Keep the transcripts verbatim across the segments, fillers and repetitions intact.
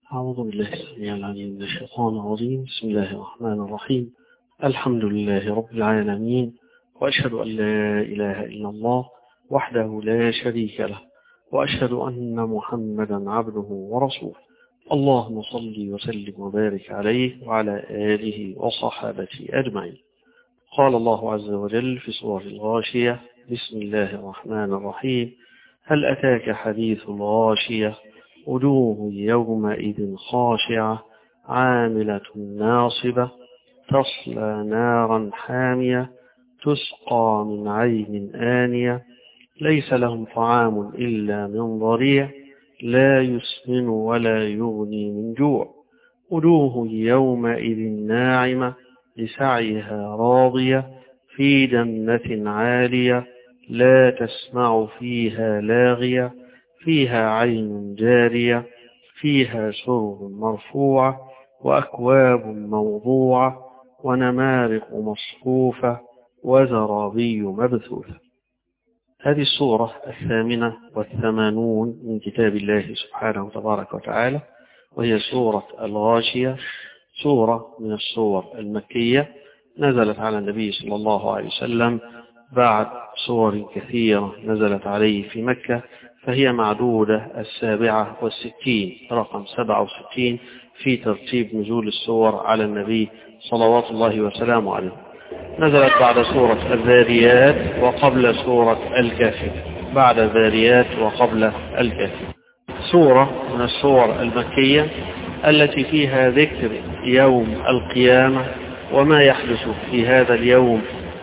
أعوذ بالله السميع العليم من الشيطان الرجيم. بسم الله الرحمن الرحيم. الحمد لله رب العالمين، وأشهد أن لا إله إلا الله وحده لا شريك له، وأشهد أن محمدا عبده ورسوله. اللهم صل وسلم وبارك عليه وعلى آله وصحابته أجمعين. قال الله عز وجل في سورة الغاشية: بسم الله الرحمن الرحيم. هل أتاك حديث الغاشية؟ وجوه يومئذ خاشعة عاملة ناصبة تصلى نارا حامية تسقى من عين آنية ليس لهم طعام إلا من ضريع لا يسمن ولا يغني من جوع. وجوه يومئذ ناعمة لسعيها راضية في جنة عالية لا تسمع فيها لاغية فيها عين جارية فيها سرر مرفوعة وأكواب موضوعة ونمارق مصفوفة وزرابي مبثوثة. هذه السورة الثامنة والثمانون من كتاب الله سبحانه تبارك وتعالى، وهي سورة الغاشية، سورة من السور المكية، نزلت على النبي صلى الله عليه وسلم بعد سور كثيرة نزلت عليه في مكة، فهي معدودة السابعة والستين، رقم سبعة وستين في ترتيب نزول السور على النبي صلوات الله وسلامه عليه. نزلت بعد سورة الذاريات وقبل سورة الكهف، بعد الذاريات وقبل الكهف. سورة من السور المكية التي فيها ذكر يوم القيامة وما يحدث في هذا اليوم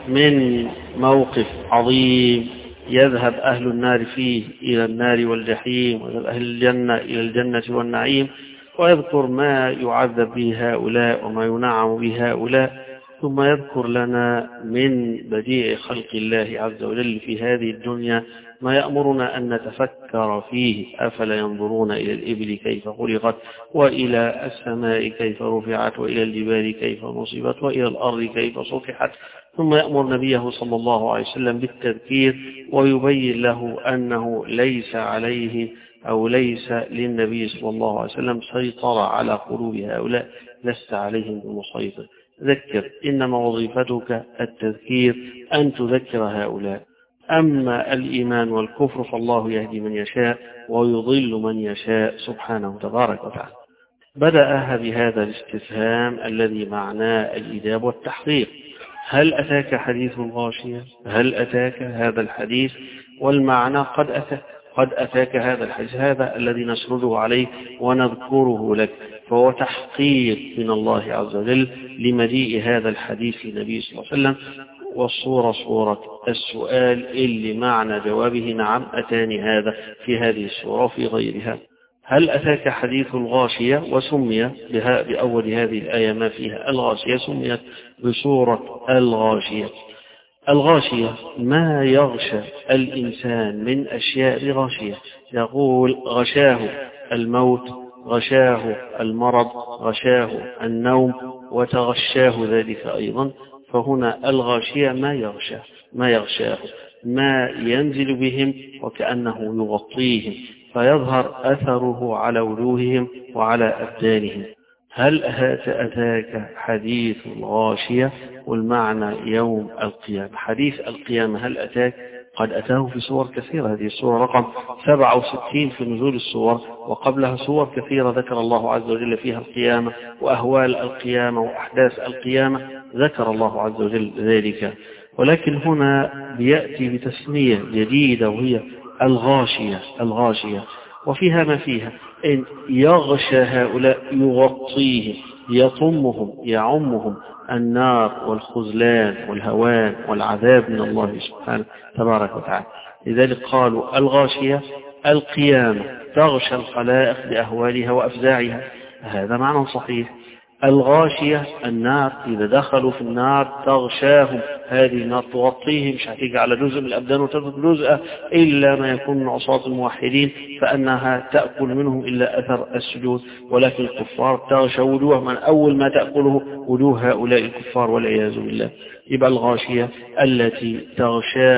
من موقف عظيم يذهب أهل النار فيه إلى النار والجحيم، ويذهب أهل الجنة إلى الجنة والنعيم، ويذكر ما يعذب به هؤلاء وما ينعم به هؤلاء، ثم يذكر لنا من بديع خلق الله عز وجل في هذه الدنيا ما يأمرنا أن نتفكر فيه. أفلا ينظرون إلى الإبل كيف خلقت وإلى السماء كيف رفعت وإلى الجبال كيف نصبت وإلى الأرض كيف سطحت. ثم يأمر نبيه صلى الله عليه وسلم بالتذكير ويبين له أنه ليس عليه أو ليس للنبي صلى الله عليه وسلم سيطرة على قلوب هؤلاء، لست عليهم بمسيطر. ذكر، إنما وظيفتك التذكير، أن تذكر هؤلاء. أما الإيمان والكفر فالله يهدي من يشاء ويضل من يشاء سبحانه تبارك وتعالى. بدأها بهذا الاستفهام الذي معناه الإجابة والتحقيق: هل أتاك حديث الغاشية؟ هل أتاك هذا الحديث؟ والمعنى قد أتاك، قد أتاك هذا الحديث، هذا الذي نسرده عليه ونذكره لك، فهو تحقيق من الله عز وجل لمجيء هذا الحديث للنبي صلى الله عليه وسلم. والصورة صورة السؤال اللي معنى جوابه نعم أتاني هذا في هذه السورة وفي غيرها. هل أتاك حديث الغاشية؟ وسمي بها بأول هذه الآية ما فيها الغاشية، سميت بسورة الغاشية. الغاشية ما يغشى الإنسان من أشياء غاشية، يقول غشاه الموت، غشاه المرض، غشاه النوم، وتغشاه ذلك أيضا. فهنا الغاشية ما يغشاه، ما يغشاه، ما ينزل بهم وكأنه يغطيهم، فيظهر أثره على وجوههم وعلى أبدانهم. هل أتاك حديث الغاشية؟ والمعنى يوم القيامة. حديث القيامة هل أتاك؟ قد أتاه في صور كثيرة. هذه السورة رقم سبعة وستين في نزول السور، وقبلها سور كثيرة ذكر الله عز وجل فيها القيامة وأهوال القيامة وأحداث القيامة، ذكر الله عز وجل ذلك. ولكن هنا بيأتي بتسمية جديدة وهي الغاشية. الغاشية وفيها ما فيها، إن يغشى هؤلاء يغطيهم، يطمهم، يعمهم النار والخذلان والهوان والعذاب من الله سبحانه تبارك وتعالى. لذلك قالوا الغاشية القيامة تغشى الخلائق بأهوالها وأفزاعها، هذا معنى صحيح. الغاشية النار، إذا دخلوا في النار تغشاهم هذه النار، تغطيهم، مش هتيجي على جزء من الأبدان وتترك جزء إلا ما يكون من عصاة الموحدين فأنها تأكل منهم إلا أثر السجود. ولكن الكفار تغشى وجوه من أول ما تأكله وجوه هؤلاء الكفار والعياذ بالله. يبقى الغاشية التي تغشاهم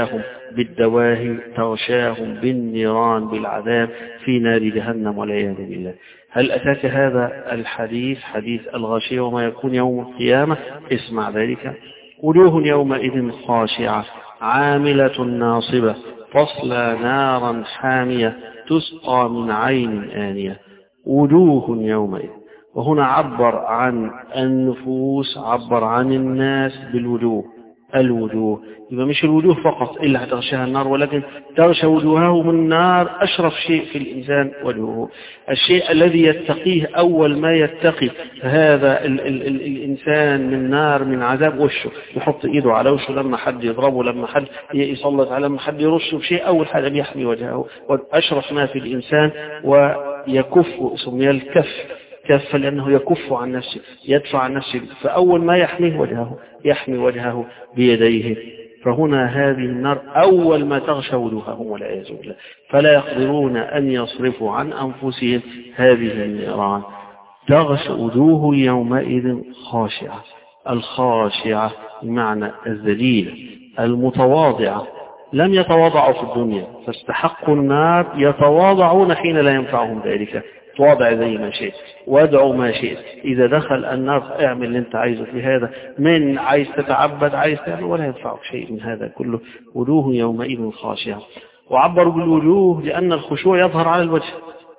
بالدواهي تغشاهم بالنيران بالعذاب في نار جهنم والعياذ بالله. هل أتاك هذا الحديث حديث الغاشية وما يكون يوم القيامة؟ اسمع ذلك: وجوه يومئذ خاشعة عاملة ناصبة تصلى نارا حامية تسقى من عين آنية. وجوه يومئذ، وهنا عبر عن النفوس، عبر عن الناس بالوجوه. الوجوه يبقى مش الوجوه فقط إلا هتغشاها النار، ولكن تغشى وجوههم النار. أشرف شيء في الإنسان وجهه، الشيء الذي يتقيه أول ما يتقي هذا ال ال ال الإنسان من نار من عذاب وشه. يحط إيده على وشه لما حد يضربه، لما حد يسلط عليه، لما حد يرشه بشيء، أول حاجة بيحمي وجهه. وأشرف ما في الإنسان ويكف، سمي الكف كف لأنه يكف عن نفسه، يدفع عن نفسه، فأول ما يحميه وجهه، يحمي وجهه بيديه. فهنا هذه النار أول ما تغشى وجوههم والعياذ بالله، فلا يقدرون أن يصرفوا عن أنفسهم هذه النيران. تغشى وجوه يومئذ خاشعة. الخاشعة بمعنى الذليلة المتواضعة، لم يتواضعوا في الدنيا فاستحقوا النار، يتواضعون حين لا ينفعهم ذلك. تواضع زي ما شئت وادعو ما شئت، إذا دخل النار اعمل اللي انت عايزه في هذا، من عايز تتعبد عايز تعمل، ولا ينفعك شيء من هذا كله. وجوه يومئذ خاشعة. وعبروا بالوجوه لأن الخشوع يظهر على الوجه.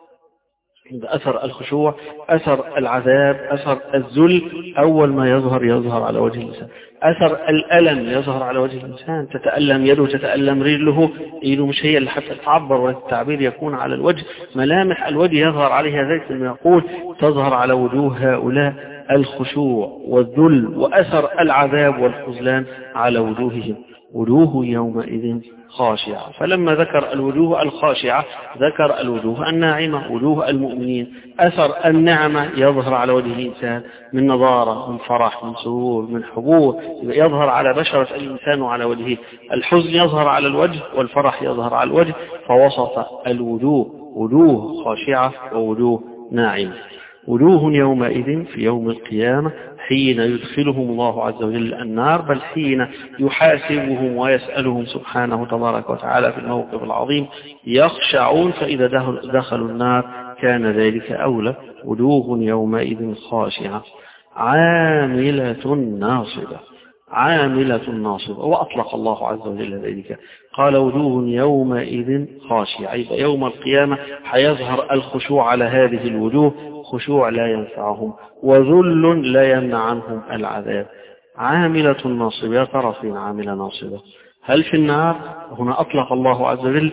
أثر الخشوع، أثر العذاب، أثر الذل أول ما يظهر يظهر على وجه الإنسان. أثر الألم يظهر على وجه الإنسان، تتألم يده، تتألم رجله، إيده مش هي اللي حتى تعبر، والتعبير يكون على الوجه. ملامح الوجه يظهر عليها ذلك ما يقول تظهر على وجوه هؤلاء الخشوع والذل، وأثر العذاب والخذلان على وجوههم. وجوه يومئذ خاشعة. فلما ذكر الوجوه الخاشعة ذكر الوجوه الناعمة، وجوه المؤمنين. أثر النعمة يظهر على وجه الإنسان من نضارة، من فرح، من سرور، من حبور، يظهر على بشرة الإنسان وعلى وجهه. الحزن يظهر على الوجه والفرح يظهر على الوجه، فوسط الوجوه وجوه خاشعة ووجوه ناعمة. وجوه يومئذ في يوم القيامة حين يدخلهم الله عز وجل النار، بل حين يحاسبهم ويسألهم سبحانه تبارك وتعالى في الموقف العظيم، يخشعون، فإذا دخلوا النار كان ذلك أولى. وجوه يومئذ خاشعة عاملة ناصبة. عاملة ناصبة. وأطلق الله عز وجل ذلك، قال وجوه يومئذ خاشعة. يبقى يوم القيامة حيظهر الخشوع على هذه الوجوه، خشوع لا ينفعهم وذل لا يمنع عنهم العذاب. عاملة ناصبة. يا ترى فين عاملة ناصبة؟ هل في النار؟ هنا أطلق الله عز وجل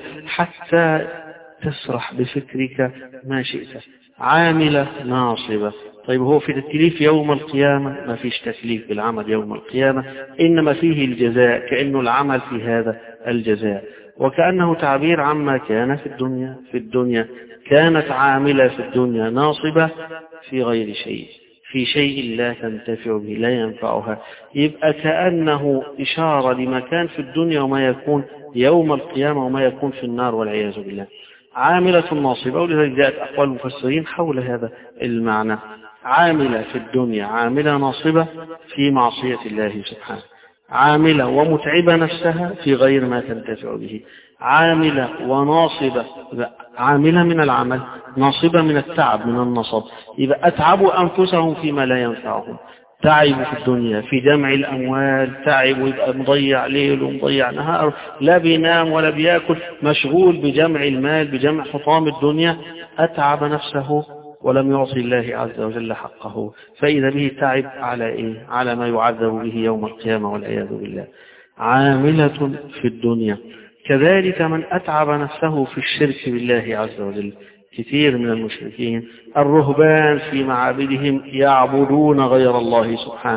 حتى تسرح بفكرك ما شئت. عاملة ناصبة. طيب هو في التكليف يوم القيامة؟ ما فيش تكليف بالعمل يوم القيامة، إنما فيه الجزاء، كأنه العمل في هذا الجزاء، وكأنه تعبير عما كان في الدنيا. في الدنيا كانت عاملة، في الدنيا ناصبة في غير شيء، في شيء لا تنتفع به، لا ينفعها. يبقى كأنه إشارة لما كان في الدنيا وما يكون يوم القيامة وما يكون في النار والعياذ بالله. عاملة ناصبة. ولذلك جاءت أقوال المفسرين حول هذا المعنى. عاملة في الدنيا، عاملة ناصبة في معصية الله سبحانه، عاملة ومتعبة نفسها في غير ما تنتفع به. عاملة وناصبة، عاملة من العمل، ناصبة من التعب، من النصب. يبقى أتعبوا أنفسهم فيما لا ينفعهم. تعبوا في الدنيا في جمع الأموال، تعبوا، يبقى مضيع ليل ومضيع نهار، لا بينام ولا بياكل، مشغول بجمع المال، بجمع حطام الدنيا. أتعب نفسه ولم يعصي الله عز وجل حقه، فإذا به تعب على إيه؟ على ما يعذب به يوم القيامة والعياذ بالله. عاملة في الدنيا. كذلك من أتعب نفسه في الشرك بالله عز وجل. كثير من المشركين الرهبان في معابدهم يعبدون غير الله سبحانه.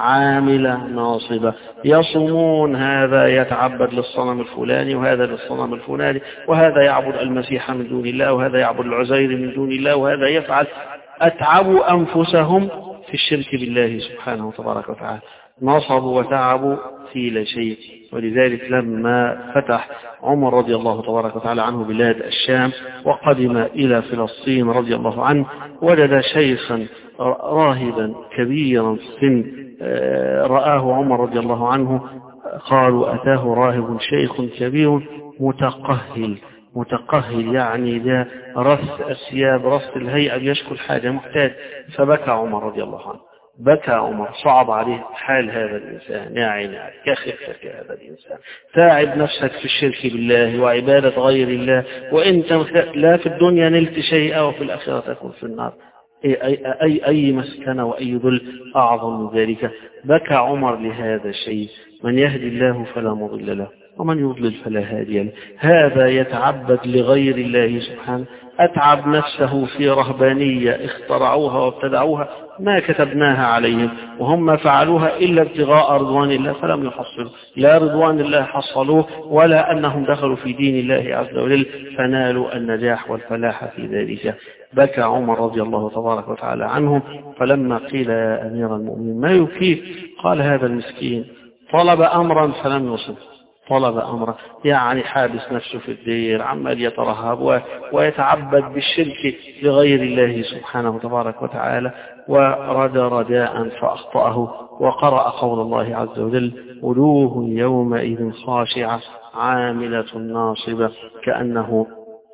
عاملة ناصبة. يصومون، هذا يتعبد للصنم الفلاني، وهذا للصنم الفلاني، وهذا يعبد المسيح من دون الله، وهذا يعبد العزير من دون الله، وهذا يفعل. أتعبوا أنفسهم في الشرك بالله سبحانه وتبارك وتعالى. نصبوا وتعبوا في لا شيء. ولذلك لما فتح عمر رضي الله تبارك وتعالى عنه بلاد الشام وقدم إلى فلسطين رضي الله عنه، وجد شيخا راهبا كبيرا في السن رآه عمر رضي الله عنه قالوا أتاه راهب شيخ كبير متقهل. متقهل يعني ده رث الثياب، رث الهيئة، بيشكل حاجة، محتاج. فبكى عمر رضي الله عنه، بكى عمر، صعب عليه حال هذا الإنسان. يا عيني كخفك هذا الإنسان، تعب نفسك في الشرك بالله وعبادة غير الله، وإنت لا في الدنيا نلت شيئا وفي الآخرة تكون في النار. أي, أي, أي, أي مسكنة وأي ذل أعظم من ذلك. بكى عمر لهذا الشيء. من يهدي الله فلا مضل له ومن يضلل فلا هادي له. هذا يتعبد لغير الله سبحانه، أتعب نفسه في رهبانية اخترعوها وابتدعوها ما كتبناها عليهم، وهم فعلوها إلا ابتغاء رضوان الله فلم يحصلوا، لا رضوان الله حصلوه ولا أنهم دخلوا في دين الله عز وجل فنالوا النجاح والفلاح في ذلك. بكى عمر رضي الله تبارك وتعالى عنهم. فلما قيل يا أمير المؤمنين ما يبكيك؟ قال هذا المسكين طلب أمرا فلم يصب. طلب أمره يعني حابس نفسه في الدير، عمال يترهب ويتعبد بالشرك لغير الله سبحانه تبارك وتعالى، ورد رداء فأخطأه وقرأ قول الله عز وجل وجوه يومئذ خاشعة عاملة ناصبة، كأنه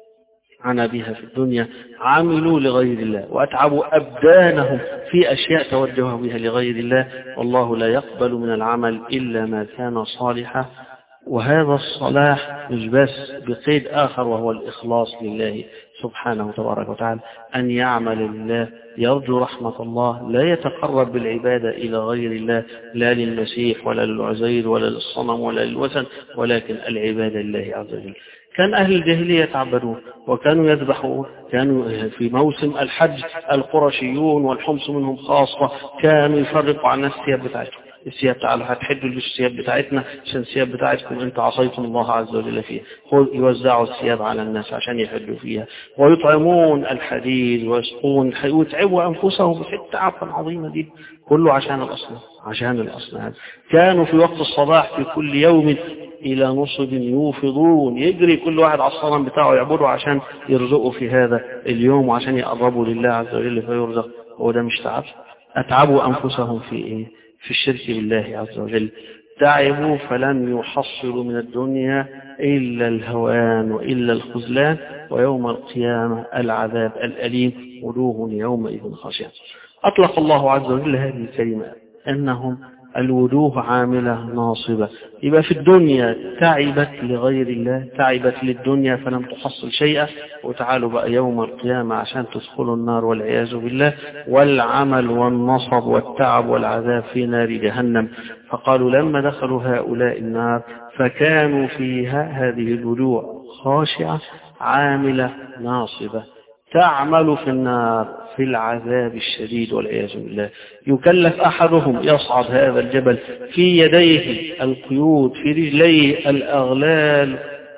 عنا بها في الدنيا عملوا لغير الله وأتعبوا أبدانهم في أشياء توجهوا بها لغير الله، والله لا يقبل من العمل إلا ما كان صالحا. وهذا الصلاح مش بس بقيد آخر وهو الإخلاص لله سبحانه تبارك وتعالى، أن يعمل لله يرجو رحمة الله، لا يتقرب بالعبادة إلى غير الله، لا للمسيح ولا للعزير ولا للصنم ولا للوثن، ولكن العبادة لله عز وجل. كان أهل الجاهلية يتعبدون وكانوا يذبحون، كانوا في موسم الحج القرشيون والحمص منهم خاصة كانوا يفرقوا عن الناس الثياب بتاعتهم. الثياب تعالوا هتحدوا الثياب بتاعتنا عشان الثياب بتاعتكم انت عصيتم الله عز وجل فيها، يوزعوا الثياب على الناس عشان يحدوا فيها، ويطعمون الحديد ويسقون ويتعبوا انفسهم في التعب العظيمه دي كله عشان الاصنام، عشان الاصنام. كانوا في وقت الصباح في كل يوم الى نصب يوفضون، يجري كل واحد على الصنم بتاعه يعبده عشان يرزقوا في هذا اليوم وعشان يقربوا لله عز وجل فيرزق. هو ده مش تعب؟ اتعبوا انفسهم في ايه؟ في الشرك بالله عز وجل. تعبوا فلم يحصلوا من الدنيا إلا الهوان وإلا الخذلان، ويوم القيامة العذاب الأليم وجوه يومئذ خاشعة. أطلق الله عز وجل هذه الكلمة أنهم الوجوه عاملة ناصبة. يبقى في الدنيا تعبت لغير الله، تعبت للدنيا فلم تحصل شيئا، وتعالوا بقى يوم القيامة عشان تدخلوا النار والعياذ بالله، والعمل والنصب والتعب والعذاب في نار جهنم. فقالوا لما دخلوا هؤلاء النار فكانوا فيها هذه الوجوه خاشعة عاملة ناصبة، تعمل في النار في العذاب الشديد والعياذ بالله. يكلف أحدهم يصعد هذا الجبل، في يديه القيود، في رجليه الأغلال،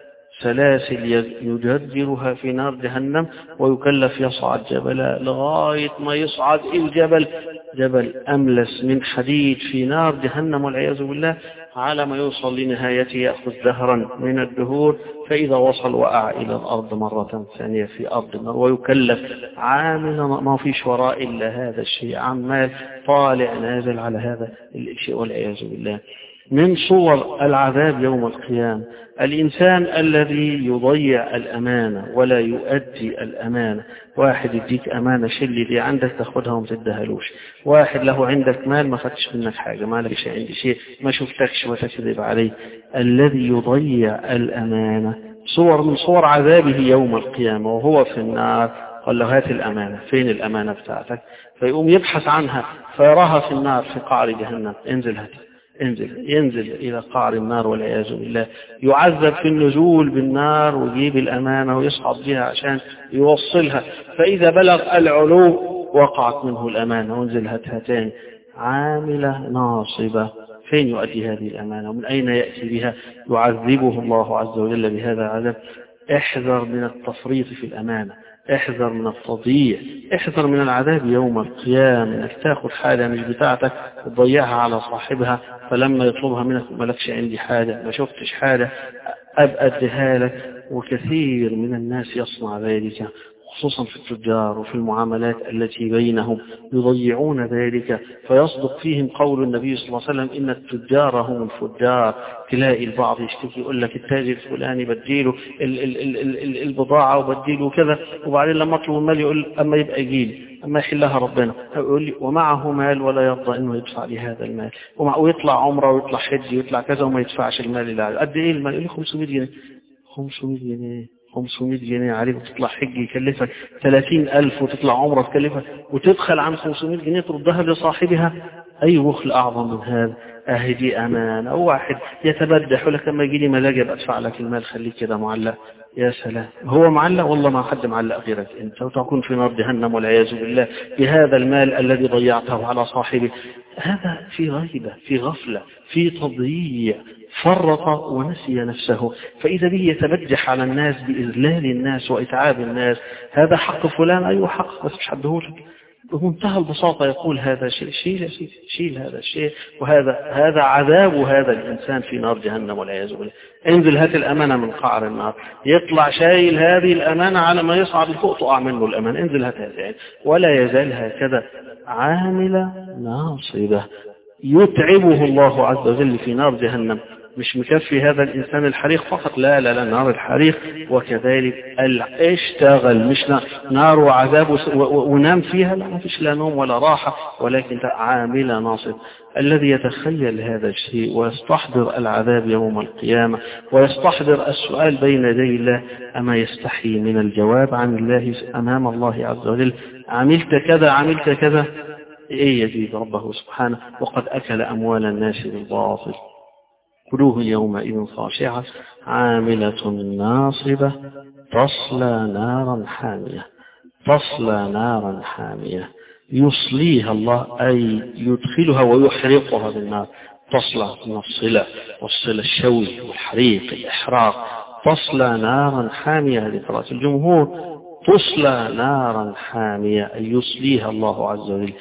سلاسل يجرجرها في نار جهنم، ويكلف يصعد جبلا لغاية ما يصعد الجبل جبل أملس من حديد في نار جهنم والعياذ بالله، على ما يوصل لنهايته يأخذ دهرا من الدهور، فإذا وصل وقع إلى الأرض مرة ثانية في أرض النار، ويكلف عاملا ما فيش وراء إلا هذا الشيء، عمال طالع نازل على هذا الشيء والعياذ بالله. من صور العذاب يوم القيامة الإنسان الذي يضيع الأمانة ولا يؤدي الأمانة. واحد يديك أمانة شل دي عندك تاخدها وما تدهلوش، واحد له عندك مال ما خدش منك حاجة، ما لكش عندي شيء ما شفتكش وتكذب عليه. الذي يضيع الأمانة صور من صور عذابه يوم القيامة وهو في النار. قال له هات الأمانة، فين الأمانة بتاعتك؟ فيقوم يبحث عنها فيراها في النار في قعر جهنم، انزل هات، انزل، ينزل إلى قعر النار والعياذ بالله، يعذب في النزول بالنار ويجيب الأمانة ويصعد بها عشان يوصلها، فإذا بلغ العلو وقعت منه الأمانة وانزل هاتها عاملة ناصبة. فين يؤدي هذه الأمانة ومن أين يأتي بها؟ يعذبه الله عز وجل بهذا العذاب. احذر من التفريط في الأمانة، احذر من التضييع، احذر من العذاب يوم القيامة، انك تاخذ حاجة مش بتاعتك وتضيعها على صاحبها، فلما يطلبها منك ما لكش عندي حاجة، ما شفتش حاجة أبقى اديها لك. وكثير من الناس يصنع ذلك، خصوصا في التجار وفي المعاملات التي بينهم يضيعون ذلك، فيصدق فيهم قول النبي صلى الله عليه وسلم إن التجار هم الفجار. تلاقي البعض يشتكي يقول لك التاجر الفلاني بديله ال ال ال ال ال البضاعة وبديله كذا، وبعدين لما اطلب المال يقول أما يبقى يجيلي أما يحلها ربنا، يقول لي ومعه مال ولا يرضى إنه يدفع لي هذا المال، ويطلع عمره ويطلع حج ويطلع كذا وما يدفعش المال اللي عليه. قد إيه المال؟ يقول لي خمسمائة جنيه. خمسمائة جنيه خمسمائة جنيه عليك وتطلع حج يكلفك ثلاثين ألف، وتطلع عمره تكلفك، وتدخل عن خمسمائة جنيه تردها لصاحبها. أي بخل أعظم من هذا؟ أهدي أمانة. واحد يتبدح يقول لك لما يجي لي ملاجئ أبقى أدفع لك المال، خليك كده معلق. يا سلام، هو معلق والله ما حد معلق غيرك أنت، وتكون في نار جهنم والعياذ بالله بهذا المال الذي ضيعته على صاحبه. هذا في غيبة، في غفلة، في تضييع، فرط ونسي نفسه، فإذا به يتبجح على الناس بإذلال الناس وإتعاب الناس. هذا حق فلان، أيوه حق، بس مش حدهولك. بمنتهى البساطة يقول هذا شيء، شيل شيل هذا الشيء، وهذا هذا عذاب هذا الإنسان في نار جهنم والعياذ بالله. انزل هات الأمانة من قعر النار، يطلع شايل هذه الأمانة على ما يصعد لفوق تقع منه الأمانة، انزل هات هذه، ولا يزال هكذا عاملة ناصبة يتعبه الله عز وجل في نار جهنم. مش مكفي هذا الإنسان الحريق فقط، لا لا لا، نار الحريق وكذلك اشتغل، مش نار وعذاب ونام فيها، لا، ما فيش لا نوم ولا راحة، ولكن عاملة ناصب. الذي يتخيل هذا الشيء ويستحضر العذاب يوم القيامة ويستحضر السؤال بين يدي الله، أما يستحي من الجواب عن الله أمام الله عز وجل؟ عملت كذا عملت كذا، إيه يجيب ربه سبحانه؟ وقد أكل أموال الناس بالباطل. وجوه يومئذ خاشعة عاملة ناصبة تصلى نارا حامية. تصلى نارا حامية يصليها الله، أي يدخلها ويحرقها بالنار. تصلى من الصلة، والصلة الشوي والحريق الإحراق. تصلى نارا حامية، هذه قراءة الجمهور. تصلى نارا حامية أي يصليها الله عز وجل،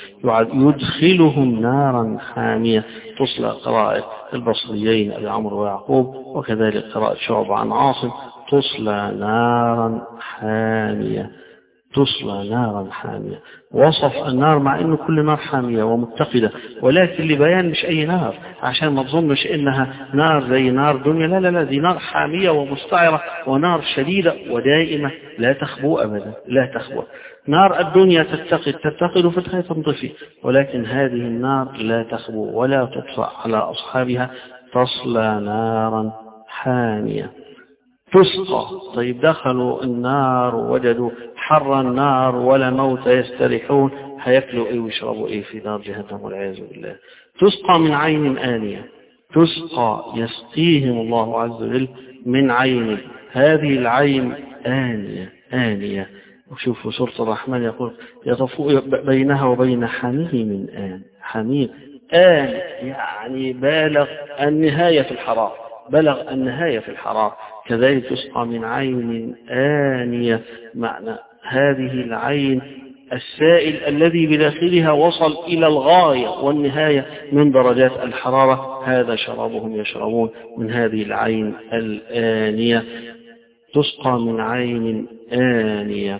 يدخلهم نارا حامية. تصلى قراءة البصريين أبي عمرو ويعقوب، وكذلك قراءة شعبة عن عاصم. تصلى نارا حامية، تصلى نارا حامية. وصف النار مع أنه كل نار حامية ومتقدة، ولكن لبيان مش أي نار، عشان ما تظنش إنها نار زي نار دنيا، لا لا لا، دي نار حامية ومستعرة ونار شديدة ودائمة لا تخبو أبدا، لا تخبو. نار الدنيا تتقد تتقد فتحة تنطفي، ولكن هذه النار لا تخبو ولا تطفأ على أصحابها. تصلى نارا حامية تسقى. طيب دخلوا النار ووجدوا حر النار ولا موت يستريحون، هيأكلوا ايه ويشربوا ايه في نار جهنم والعياذ بالله. تسقى من عين آنية، تسقى يسقيهم الله عز وجل من عين، هذه العين آنية آنية. وشوفوا سورة الرحمن يقول يطفو بينها وبين حميم آن. حميم آن يعني بالغ النهاية في الحرارة، بلغ النهاية في الحرارة. كذلك تسقى من عين آنية، معنى هذه العين السائل الذي بداخلها وصل إلى الغاية والنهاية من درجات الحرارة، هذا شرابهم يشربون من هذه العين الآنية. تسقى من عين آنية،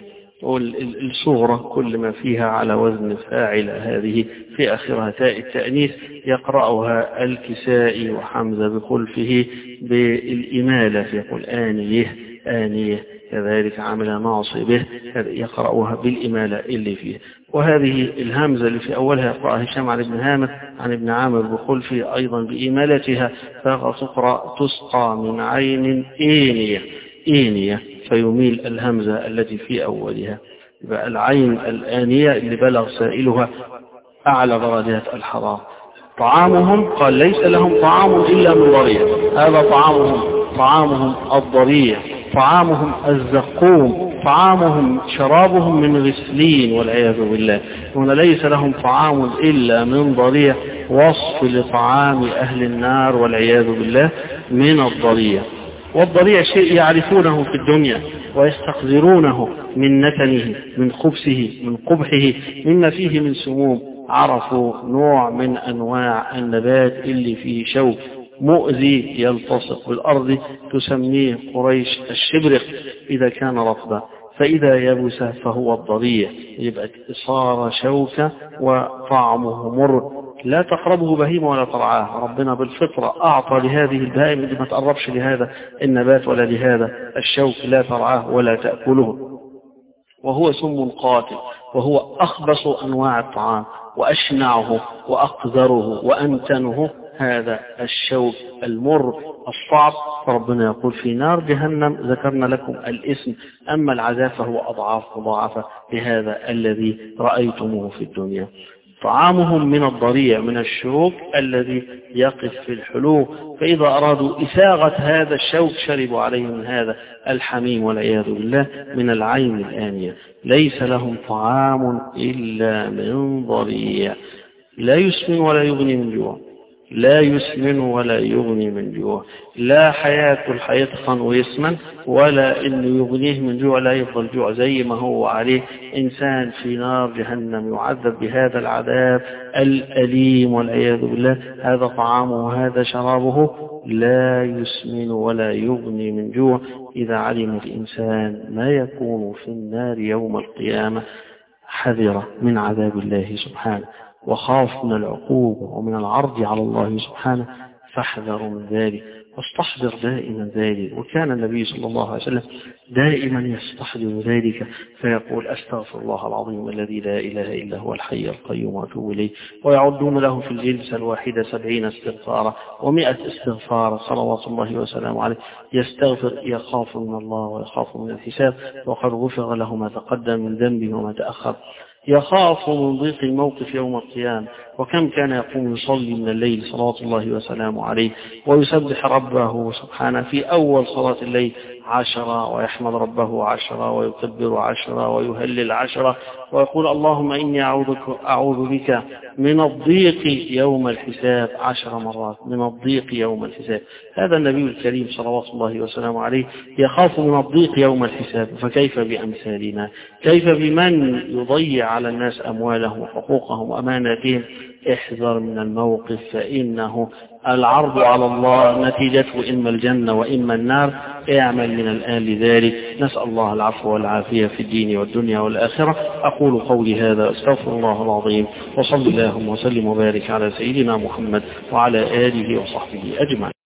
والصورة كل ما فيها على وزن فاعل، هذه في آخرها تاء التأنيث، يقرأها الكسائي وحمزة بخلفه بالإمالة، يقول آنية آنية، كذلك عمل ناصبه يقرأها بالإمالة اللي فيه. وهذه الهمزة اللي في أولها يقرأها هشام عن ابن هامر عن ابن عامر بخلفه أيضا بإمالتها، فتقرأ تسقى من عين آنية آنية، فيميل الهمزة التي في أولها. يبقى العين الآنية اللي بلغ سائلها أعلى درجات الحرارة. طعامهم قال ليس لهم طعام إلا من ضريع، هذا طعامهم، طعامهم الضريع، طعامهم الزقوم، طعامهم شرابهم من غسلين والعياذ بالله. هنا ليس لهم طعام إلا من ضريع، وصف لطعام أهل النار والعياذ بالله من الضريع. والضريع شيء يعرفونه في الدنيا ويستقذرونه من نتنه، من خبثه، من قبحه، مما فيه من سموم. عرفوا نوع من أنواع النبات اللي فيه شوك مؤذي يلتصق بالأرض، تسميه قريش الشبرق إذا كان رطبا. فإذا يبس فهو الضريع، يبقى صار شوكة وطعمه مر، لا تقربه بهيمة ولا ترعاه. ربنا بالفطرة أعطى لهذه البهائم اللي ما تقربش لهذا النبات ولا لهذا الشوك، لا ترعاه ولا تأكله، وهو سم قاتل، وهو أخبث أنواع الطعام وأشنعه وأقذره وأنتنه هذا الشوك المر الصعب. فربنا يقول في نار جهنم ذكرنا لكم الاسم، أما العذاب فهو أضعاف مضاعفة لهذا الذي رأيتموه في الدنيا. طعامهم من الضريع، من الشوك الذي يقف في الحلوق، فإذا أرادوا إساغة هذا الشوك شربوا عليه من هذا الحميم والعياذ بالله من العين الآنية. ليس لهم طعام إلا من ضريع، لا يسمن ولا يغني من جوع، لا يسمن ولا يغني من جوع، لا حياة حيتخن ويسمن، ولا إنه يغنيه من جوع لا يفضل جوع زي ما هو عليه. إنسان في نار جهنم يعذب بهذا العذاب الأليم والعياذ بالله، هذا طعامه وهذا شرابه، لا يسمن ولا يغني من جوع. إذا علم الإنسان ما يكون في النار يوم القيامة حذر من عذاب الله سبحانه، وخاف من العقوبة ومن العرض على الله سبحانه، فاحذروا من ذلك واستحضر دائما ذلك. وكان النبي صلى الله عليه وسلم دائما يستحضر ذلك فيقول أستغفر الله العظيم الذي لا إله إلا هو الحي القيوم وأتوب إليه، ويعدون له في الجلسة الواحدة سبعين استغفارا ومئة استغفار صلوات الله وسلامه عليه، يستغفر يخاف من الله ويخاف من الحساب، وقد غفر له ما تقدم من ذنبه وما تأخر. يخاف من ضيق الموقف يوم القيامة، وكم كان يقوم يصلي من الليل صلوات الله وسلامه عليه، ويسبح ربه سبحانه في أول صلاة الليل عشرة، ويحمد ربه عشرة، ويكبر عشرة، ويهلل عشرة، ويقول اللهم إني أعوذ بك من الضيق يوم الحساب عشر مرات، من الضيق يوم الحساب. هذا النبي الكريم صلوات الله وسلامه عليه يخاف من الضيق يوم الحساب، فكيف بأمثالنا؟ كيف بمن يضيع على الناس أموالهم وحقوقهم وأماناتهم؟ احذر من الموقف، فإنه العرض على الله نتيجته إما الجنة وإما النار. اعمل من الآن لذلك. نسأل الله العفو والعافية في الدين والدنيا والآخرة. أقول قولي هذا أستغفر الله العظيم، وصلى اللهم وسلم وبارك على سيدنا محمد وعلى آله وصحبه أجمعين.